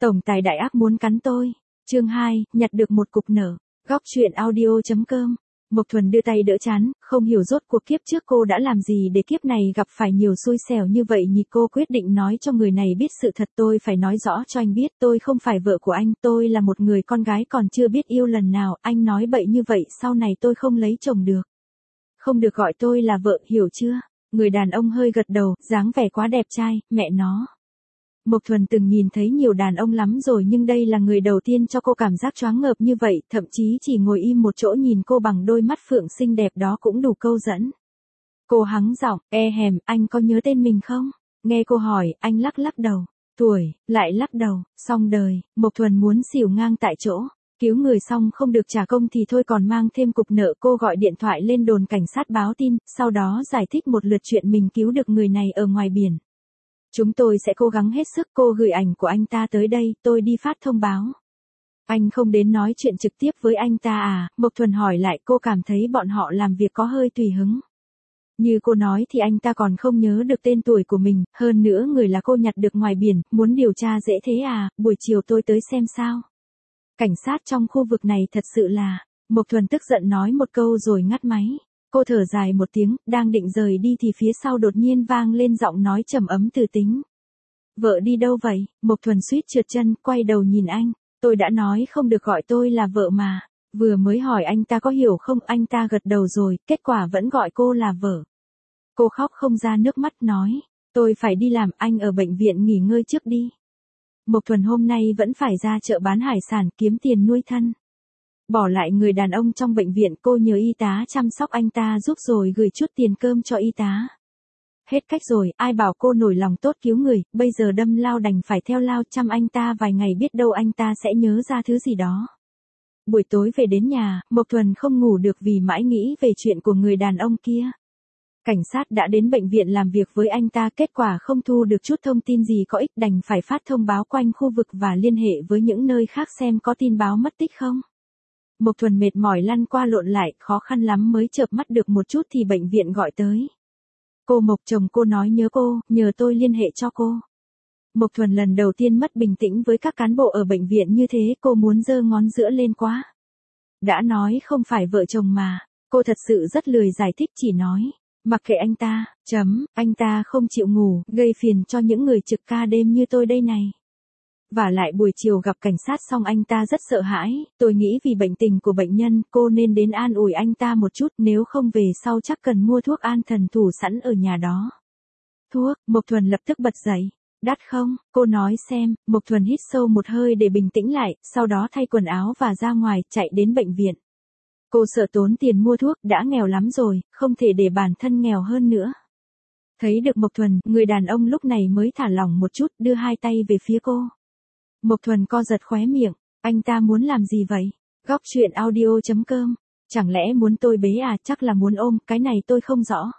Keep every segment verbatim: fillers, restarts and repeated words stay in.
Tổng tài đại ác muốn cắn tôi. Chương hai, nhặt được một cục nở. Góc truyện audio.com. Mộc Thuần đưa tay đỡ chán, không hiểu rốt cuộc kiếp trước cô đã làm gì để kiếp này gặp phải nhiều xui xẻo như vậy nhỉ. Cô quyết định nói cho người này biết sự thật. Tôi phải nói rõ cho anh biết tôi không phải vợ của anh, tôi là một người con gái còn chưa biết yêu lần nào. Anh nói bậy như vậy sau này tôi không lấy chồng được. Không được gọi tôi là vợ, hiểu chưa? Người đàn ông hơi gật đầu, dáng vẻ quá đẹp trai, mẹ nó. Mộc Thuần từng nhìn thấy nhiều đàn ông lắm rồi nhưng đây là người đầu tiên cho cô cảm giác choáng ngợp như vậy, thậm chí chỉ ngồi im một chỗ nhìn cô bằng đôi mắt phượng xinh đẹp đó cũng đủ câu dẫn. Cô hắng giọng, e hèm, anh có nhớ tên mình không? Nghe cô hỏi, anh lắc lắc đầu. Tuổi, lại lắc đầu, xong đời. Mộc Thuần muốn xỉu ngang tại chỗ. Cứu người xong không được trả công thì thôi còn mang thêm cục nợ. Cô gọi điện thoại lên đồn cảnh sát báo tin, sau đó giải thích một lượt chuyện mình cứu được người này ở ngoài biển. Chúng tôi sẽ cố gắng hết sức. Cô gửi ảnh của anh ta tới đây, tôi đi phát thông báo. Anh không đến nói chuyện trực tiếp với anh ta à? Mộc Thuần hỏi lại. Cô cảm thấy bọn họ làm việc có hơi tùy hứng. Như cô nói thì anh ta còn không nhớ được tên tuổi của mình, hơn nữa người là cô nhặt được ngoài biển, muốn điều tra dễ thế à? Buổi chiều tôi tới xem sao. Cảnh sát trong khu vực này thật sự là... Mộc Thuần tức giận nói một câu rồi ngắt máy. Cô thở dài một tiếng, đang định rời đi thì phía sau đột nhiên vang lên giọng nói trầm ấm từ Tính. Vợ đi đâu vậy? Mộc Thuần suýt trượt chân, quay đầu nhìn anh. Tôi đã nói không được gọi tôi là vợ mà. Vừa mới hỏi anh ta có hiểu không, anh ta gật đầu rồi, kết quả vẫn gọi cô là vợ. Cô khóc không ra nước mắt nói. Tôi phải đi làm, anh ở bệnh viện nghỉ ngơi trước đi. Mộc Thuần hôm nay vẫn phải ra chợ bán hải sản kiếm tiền nuôi thân. Bỏ lại người đàn ông trong bệnh viện, cô nhờ y tá chăm sóc anh ta giúp rồi gửi chút tiền cơm cho y tá. Hết cách rồi, ai bảo cô nổi lòng tốt cứu người, bây giờ đâm lao đành phải theo lao, chăm anh ta vài ngày biết đâu anh ta sẽ nhớ ra thứ gì đó. Buổi tối về đến nhà, Mộc Thuần không ngủ được vì mãi nghĩ về chuyện của người đàn ông kia. Cảnh sát đã đến bệnh viện làm việc với anh ta, kết quả không thu được chút thông tin gì có ích, đành phải phát thông báo quanh khu vực và liên hệ với những nơi khác xem có tin báo mất tích không. Mộc Thuần mệt mỏi lăn qua lộn lại, khó khăn lắm mới chợp mắt được một chút thì bệnh viện gọi tới. Cô Mộc, chồng cô nói nhớ cô, nhờ tôi liên hệ cho cô. Mộc Thuần lần đầu tiên mất bình tĩnh với các cán bộ ở bệnh viện như thế, cô muốn giơ ngón giữa lên quá. Đã nói không phải vợ chồng mà, cô thật sự rất lười giải thích, chỉ nói. Mặc kệ anh ta, chấm, anh ta không chịu ngủ, gây phiền cho những người trực ca đêm như tôi đây này. Và lại buổi chiều gặp cảnh sát xong anh ta rất sợ hãi, tôi nghĩ vì bệnh tình của bệnh nhân, cô nên đến an ủi anh ta một chút, nếu không về sau chắc cần mua thuốc an thần thủ sẵn ở nhà đó. Thuốc, Mộc Thuần lập tức bật dậy. Đắt không? Cô nói xem. Mộc Thuần hít sâu một hơi để bình tĩnh lại, sau đó thay quần áo và ra ngoài, chạy đến bệnh viện. Cô sợ tốn tiền mua thuốc, đã nghèo lắm rồi, không thể để bản thân nghèo hơn nữa. Thấy được Mộc Thuần, người đàn ông lúc này mới thả lỏng một chút, đưa hai tay về phía cô. Mộc Thuần co giật khóe miệng, anh ta muốn làm gì vậy? Góc truyện audio.com, chẳng lẽ muốn tôi bế à? Chắc là muốn ôm, cái này tôi không rõ.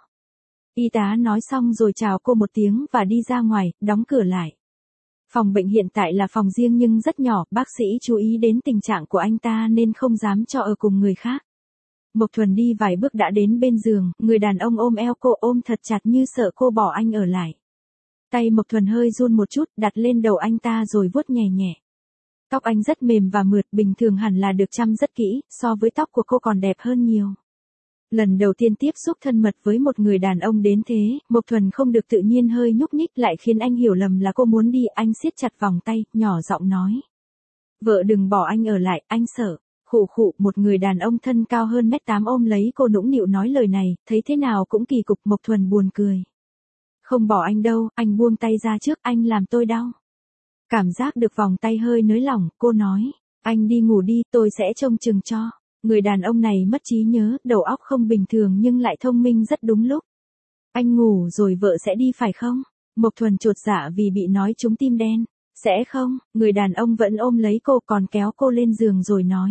Y tá nói xong rồi chào cô một tiếng và đi ra ngoài, đóng cửa lại. Phòng bệnh hiện tại là phòng riêng nhưng rất nhỏ, bác sĩ chú ý đến tình trạng của anh ta nên không dám cho ở cùng người khác. Mộc Thuần đi vài bước đã đến bên giường, người đàn ông ôm eo cô, ôm thật chặt như sợ cô bỏ anh ở lại. Tay Mộc Thuần hơi run một chút, đặt lên đầu anh ta rồi vuốt nhẹ nhẹ. Tóc anh rất mềm và mượt, bình thường hẳn là được chăm rất kỹ, so với tóc của cô còn đẹp hơn nhiều. Lần đầu tiên tiếp xúc thân mật với một người đàn ông đến thế, Mộc Thuần không được tự nhiên hơi nhúc nhích lại khiến anh hiểu lầm là cô muốn đi, anh siết chặt vòng tay, nhỏ giọng nói. Vợ đừng bỏ anh ở lại, anh sợ. Khụ khụ, một người đàn ông thân cao hơn mét tám ôm lấy cô nũng nịu nói lời này, thấy thế nào cũng kỳ cục. Mộc Thuần buồn cười. Không bỏ anh đâu, anh buông tay ra trước, anh làm tôi đau. Cảm giác được vòng tay hơi nới lỏng, cô nói, anh đi ngủ đi, tôi sẽ trông chừng cho. Người đàn ông này mất trí nhớ, đầu óc không bình thường nhưng lại thông minh rất đúng lúc. Anh ngủ rồi vợ sẽ đi phải không? Mộc Thuần chột dạ vì bị nói trúng tim đen. Sẽ không, người đàn ông vẫn ôm lấy cô còn kéo cô lên giường rồi nói.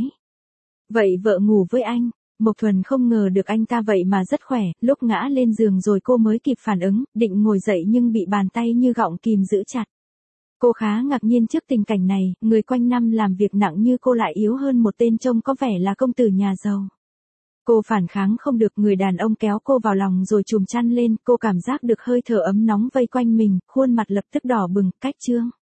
Vậy vợ ngủ với anh. Mộc Thuần không ngờ được anh ta vậy mà rất khỏe, lúc ngã lên giường rồi cô mới kịp phản ứng, định ngồi dậy nhưng bị bàn tay như gọng kìm giữ chặt. Cô khá ngạc nhiên trước tình cảnh này, người quanh năm làm việc nặng như cô lại yếu hơn một tên trông có vẻ là công tử nhà giàu. Cô phản kháng không được, người đàn ông kéo cô vào lòng rồi trùm chăn lên, cô cảm giác được hơi thở ấm nóng vây quanh mình, khuôn mặt lập tức đỏ bừng, cách trương.